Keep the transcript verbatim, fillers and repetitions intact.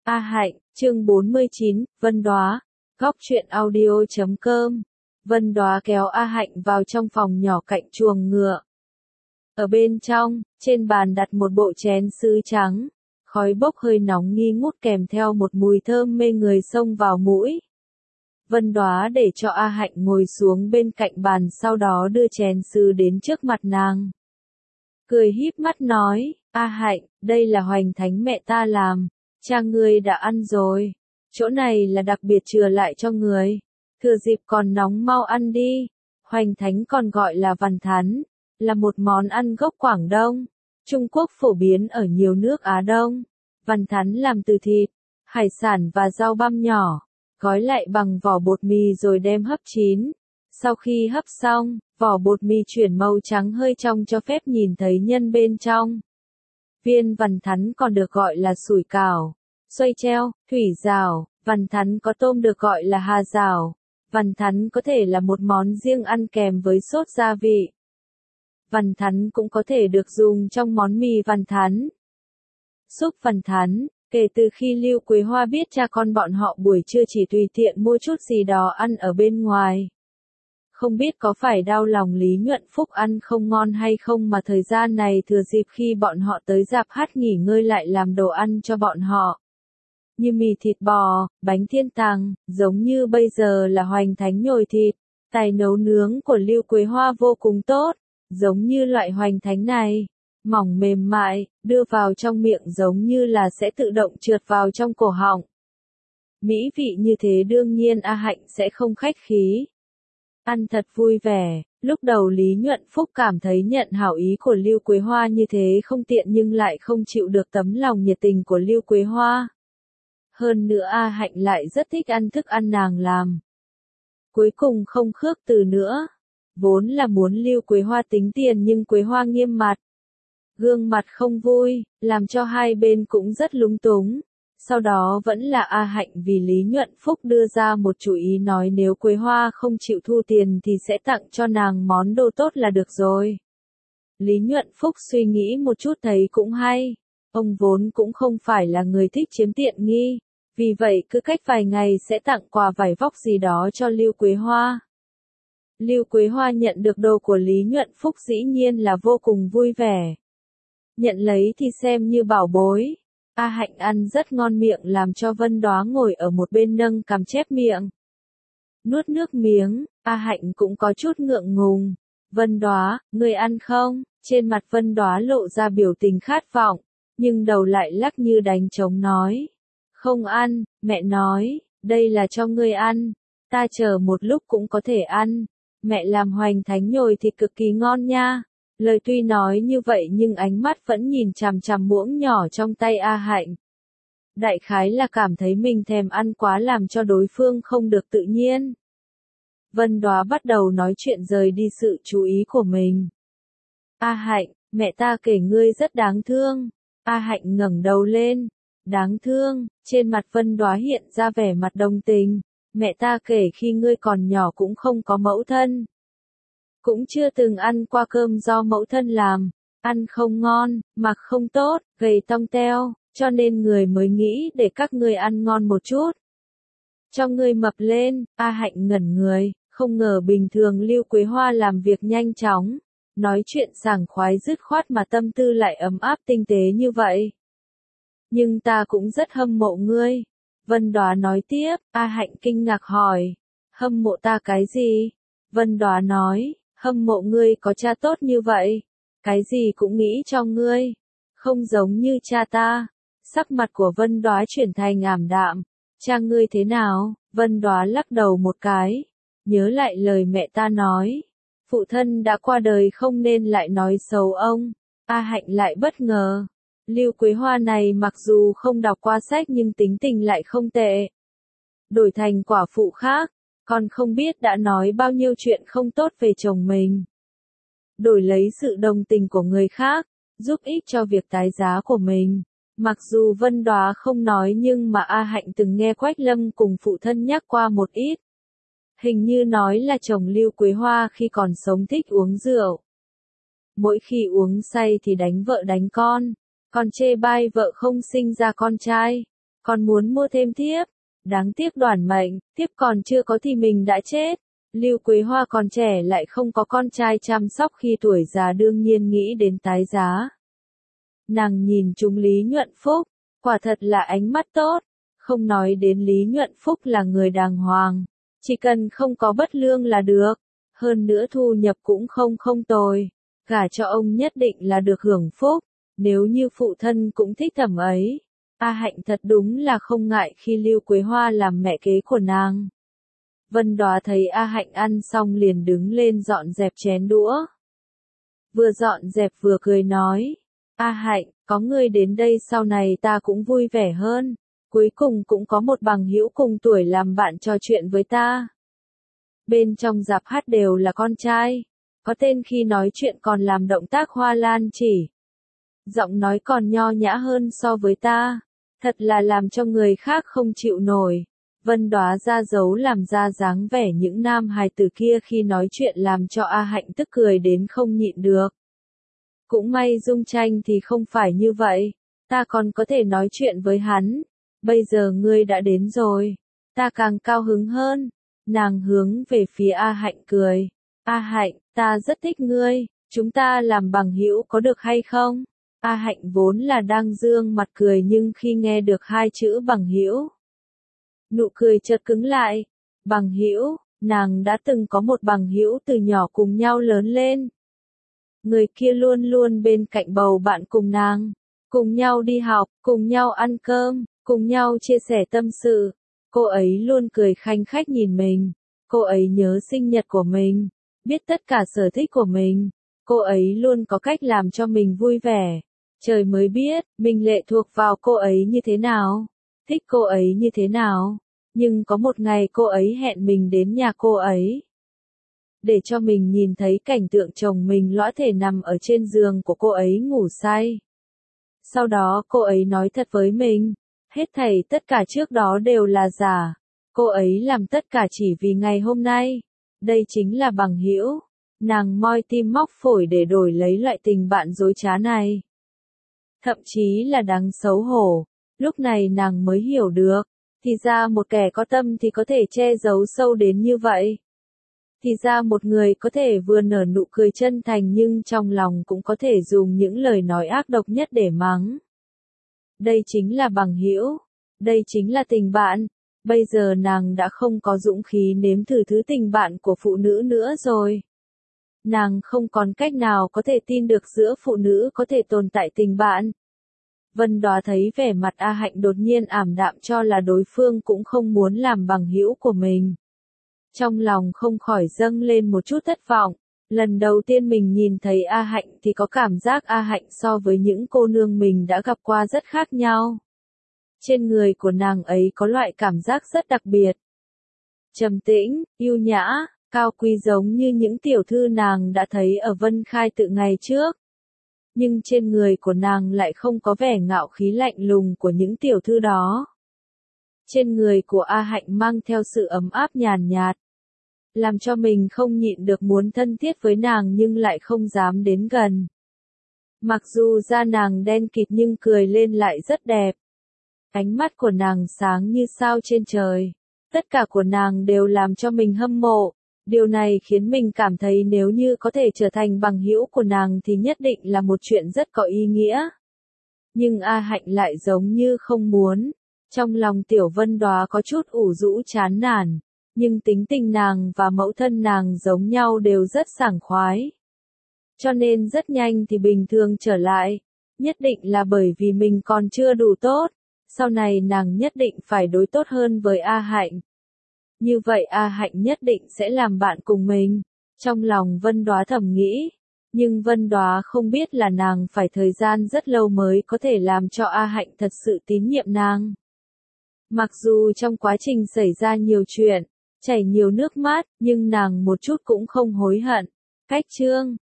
A Hạnh, chương bốn mươi chín, Vân Đóa, góc truyện audio chấm com. Vân Đóa kéo A Hạnh vào trong phòng nhỏ cạnh chuồng ngựa. Ở bên trong, trên bàn đặt một bộ chén sứ trắng, khói bốc hơi nóng nghi ngút kèm theo một mùi thơm mê người xông vào mũi. Vân Đóa để cho A Hạnh ngồi xuống bên cạnh bàn, sau đó đưa chén sứ đến trước mặt nàng. Cười híp mắt nói, A Hạnh, đây là hoành thánh mẹ ta làm, cha ngươi đã ăn rồi, chỗ này là đặc biệt chừa lại cho người, thừa dịp còn nóng mau ăn đi. Hoành thánh còn gọi là văn thắn, là một món ăn gốc Quảng Đông, Trung Quốc, phổ biến ở nhiều nước Á Đông. Văn thắn làm từ thịt, hải sản và rau băm nhỏ, gói lại bằng vỏ bột mì rồi đem hấp chín. Sau khi hấp xong, vỏ bột mì chuyển màu trắng hơi trong cho phép nhìn thấy nhân bên trong. Viên văn thắn còn được gọi là sủi cảo, xoay treo, thủy rào. Văn thắn có tôm được gọi là hà rào. Văn thắn có thể là một món riêng ăn kèm với sốt gia vị. Văn thắn cũng có thể được dùng trong món mì văn thắn. Súp văn thắn. Kể từ khi Lưu Quế Hoa biết cha con bọn họ buổi trưa chỉ tùy tiện mua chút gì đó ăn ở bên ngoài. Không biết có phải đau lòng Lý Nhuận Phúc ăn không ngon hay không mà thời gian này thừa dịp khi bọn họ tới rạp hát nghỉ ngơi lại làm đồ ăn cho bọn họ. Như mì thịt bò, bánh thiên tàng, giống như bây giờ là hoành thánh nhồi thịt. Tài nấu nướng của Lưu Quế Hoa vô cùng tốt, giống như loại hoành thánh này. Mỏng mềm mại, đưa vào trong miệng giống như là sẽ tự động trượt vào trong cổ họng. Mỹ vị như thế đương nhiên A Hạnh sẽ không khách khí. Ăn thật vui vẻ, lúc đầu Lý Nhuận Phúc cảm thấy nhận hảo ý của Lưu Quế Hoa như thế không tiện nhưng lại không chịu được tấm lòng nhiệt tình của Lưu Quế Hoa. Hơn nữa A Hạnh lại rất thích ăn thức ăn nàng làm. Cuối cùng không khước từ nữa. Vốn là muốn Lưu Quế Hoa tính tiền nhưng Quế Hoa nghiêm mặt. Gương mặt không vui, làm cho hai bên cũng rất lúng túng. Sau đó vẫn là A Hạnh vì Lý Nhuận Phúc đưa ra một chủ ý nói nếu Quế Hoa không chịu thu tiền thì sẽ tặng cho nàng món đồ tốt là được rồi. Lý Nhuận Phúc suy nghĩ một chút thấy cũng hay. Ông vốn cũng không phải là người thích chiếm tiện nghi. Vì vậy cứ cách vài ngày sẽ tặng quà vải vóc gì đó cho Lưu Quế Hoa. Lưu Quế Hoa nhận được đồ của Lý Nhuận Phúc dĩ nhiên là vô cùng vui vẻ. Nhận lấy thì xem như bảo bối. A Hạnh ăn rất ngon miệng làm cho Vân Đóa ngồi ở một bên nâng cằm chép miệng. Nuốt nước miếng, A Hạnh cũng có chút ngượng ngùng. Vân Đóa, người ăn không? Trên mặt Vân Đóa lộ ra biểu tình khát vọng, nhưng đầu lại lắc như đánh trống nói. Không ăn, mẹ nói, đây là cho ngươi ăn. Ta chờ một lúc cũng có thể ăn. Mẹ làm hoành thánh nhồi thịt cực kỳ ngon nha. Lời tuy nói như vậy nhưng ánh mắt vẫn nhìn chằm chằm muỗng nhỏ trong tay A Hạnh. Đại khái là cảm thấy mình thèm ăn quá làm cho đối phương không được tự nhiên. Vân Đóa bắt đầu nói chuyện rời đi sự chú ý của mình. A Hạnh, mẹ ta kể ngươi rất đáng thương. A Hạnh ngẩng đầu lên. Đáng thương, trên mặt Vân Đóa hiện ra vẻ mặt đồng tình. Mẹ ta kể khi ngươi còn nhỏ cũng không có mẫu thân. Cũng chưa từng ăn qua cơm do mẫu thân làm, ăn không ngon, mặc không tốt, gầy tông teo, cho nên người mới nghĩ để các ngươi ăn ngon một chút. Cho ngươi mập lên. A Hạnh ngẩn người, không ngờ bình thường Lưu Quế Hoa làm việc nhanh chóng, nói chuyện sảng khoái dứt khoát mà tâm tư lại ấm áp tinh tế như vậy. Nhưng ta cũng rất hâm mộ ngươi. Vân Đóa nói tiếp. A Hạnh kinh ngạc hỏi, hâm mộ ta cái gì? Vân Đóa nói, hâm mộ ngươi có cha tốt như vậy, cái gì cũng nghĩ cho ngươi, không giống như cha ta. Sắc mặt của Vân Đóa chuyển thành ảm đạm. Cha ngươi thế nào? Vân Đóa lắc đầu một cái, nhớ lại lời mẹ ta nói, phụ thân đã qua đời không nên lại nói xấu ông. A Hạnh lại bất ngờ, Lưu Quế Hoa này mặc dù không đọc qua sách nhưng tính tình lại không tệ. Đổi thành quả phụ khác, còn không biết đã nói bao nhiêu chuyện không tốt về chồng mình. Đổi lấy sự đồng tình của người khác, giúp ích cho việc tái giá của mình. Mặc dù Vân Đóa không nói nhưng mà A Hạnh từng nghe Quách Lâm cùng phụ thân nhắc qua một ít. Hình như nói là chồng Lưu Quế Hoa khi còn sống thích uống rượu. Mỗi khi uống say thì đánh vợ đánh con, còn chê bai vợ không sinh ra con trai. còn muốn mua thêm thiếp. Đáng tiếc đoản mệnh, thiếp còn chưa có thì mình đã chết. Lưu Quế Hoa còn trẻ lại không có con trai chăm sóc khi tuổi già đương nhiên nghĩ đến tái giá. Nàng nhìn chúng Lý Nhuận Phúc, quả thật là ánh mắt tốt, không nói đến Lý Nhuận Phúc là người đàng hoàng, chỉ cần không có bất lương là được, hơn nữa thu nhập cũng không không tồi, gả cho ông nhất định là được hưởng phúc, nếu như phụ thân cũng thích thẩm ấy. A Hạnh thật đúng là không ngại khi Lưu Quế Hoa làm mẹ kế của nàng. Vân Đóa thấy A Hạnh ăn xong liền đứng lên dọn dẹp chén đũa. Vừa dọn dẹp vừa cười nói, A Hạnh, có ngươi đến đây sau này ta cũng vui vẻ hơn, cuối cùng cũng có một bằng hữu cùng tuổi làm bạn trò chuyện với ta. Bên trong rạp hát đều là con trai, có tên khi nói chuyện còn làm động tác hoa lan chỉ. Giọng nói còn nho nhã hơn so với ta, thật là làm cho người khác không chịu nổi. Vân Đóa ra dấu làm ra dáng vẻ những nam hài tử kia khi nói chuyện làm cho A Hạnh tức cười đến không nhịn được. Cũng may Dung Tranh thì không phải như vậy, ta còn có thể nói chuyện với hắn, bây giờ ngươi đã đến rồi, ta càng cao hứng hơn. Nàng hướng về phía A Hạnh cười, A Hạnh, ta rất thích ngươi, chúng ta làm bằng hữu có được hay không? A Hạnh vốn là đang dương mặt cười nhưng khi nghe được hai chữ bằng hữu, nụ cười chợt cứng lại. Bằng hữu, nàng đã từng có một bằng hữu từ nhỏ cùng nhau lớn lên. Người kia luôn luôn bên cạnh bầu bạn cùng nàng, cùng nhau đi học, cùng nhau ăn cơm, cùng nhau chia sẻ tâm sự. Cô ấy luôn cười khanh khách nhìn mình, cô ấy nhớ sinh nhật của mình, biết tất cả sở thích của mình, cô ấy luôn có cách làm cho mình vui vẻ. Trời mới biết, mình lệ thuộc vào cô ấy như thế nào, thích cô ấy như thế nào, nhưng có một ngày cô ấy hẹn mình đến nhà cô ấy. Để cho mình nhìn thấy cảnh tượng chồng mình lõa thể nằm ở trên giường của cô ấy ngủ say. Sau đó cô ấy nói thật với mình, hết thảy tất cả trước đó đều là giả. Cô ấy làm tất cả chỉ vì ngày hôm nay. Đây chính là bằng hữu. Nàng moi tim móc phổi để đổi lấy loại tình bạn dối trá này. Thậm chí là đáng xấu hổ. Lúc này nàng mới hiểu được. Thì ra một kẻ có tâm thì có thể che giấu sâu đến như vậy. Thì ra một người có thể vừa nở nụ cười chân thành nhưng trong lòng cũng có thể dùng những lời nói ác độc nhất để mắng. Đây chính là bằng hữu, đây chính là tình bạn. Bây giờ nàng đã không có dũng khí nếm thử thứ tình bạn của phụ nữ nữa rồi. Nàng không còn cách nào có thể tin được giữa phụ nữ có thể tồn tại tình bạn. Vân Đóa thấy vẻ mặt A Hạnh đột nhiên ảm đạm cho là đối phương cũng không muốn làm bằng hữu của mình. Trong lòng không khỏi dâng lên một chút thất vọng. Lần đầu tiên mình nhìn thấy A Hạnh thì có cảm giác A Hạnh so với những cô nương mình đã gặp qua rất khác nhau. Trên người của nàng ấy có loại cảm giác rất đặc biệt. Trầm tĩnh, yêu nhã, cao quý giống như những tiểu thư nàng đã thấy ở Vân Khai Tự ngày trước. Nhưng trên người của nàng lại không có vẻ ngạo khí lạnh lùng của những tiểu thư đó. Trên người của A Hạnh mang theo sự ấm áp nhàn nhạt, làm cho mình không nhịn được muốn thân thiết với nàng nhưng lại không dám đến gần. Mặc dù da nàng đen kịt nhưng cười lên lại rất đẹp. Ánh mắt của nàng sáng như sao trên trời. Tất cả của nàng đều làm cho mình hâm mộ. Điều này khiến mình cảm thấy nếu như có thể trở thành bằng hữu của nàng thì nhất định là một chuyện rất có ý nghĩa. Nhưng A Hạnh lại giống như không muốn. Trong lòng Tiểu Vân Đóa có chút ủ rũ chán nản. Nhưng tính tình nàng và mẫu thân nàng giống nhau đều rất sảng khoái. Cho nên rất nhanh thì bình thường trở lại. Nhất định là bởi vì mình còn chưa đủ tốt. Sau này nàng nhất định phải đối tốt hơn với A Hạnh. Như vậy A Hạnh nhất định sẽ làm bạn cùng mình. Trong lòng Vân Đóa thầm nghĩ. Nhưng Vân Đóa không biết là nàng phải thời gian rất lâu mới có thể làm cho A Hạnh thật sự tín nhiệm nàng. Mặc dù trong quá trình xảy ra nhiều chuyện, chảy nhiều nước mắt, nhưng nàng một chút cũng không hối hận. Cách chương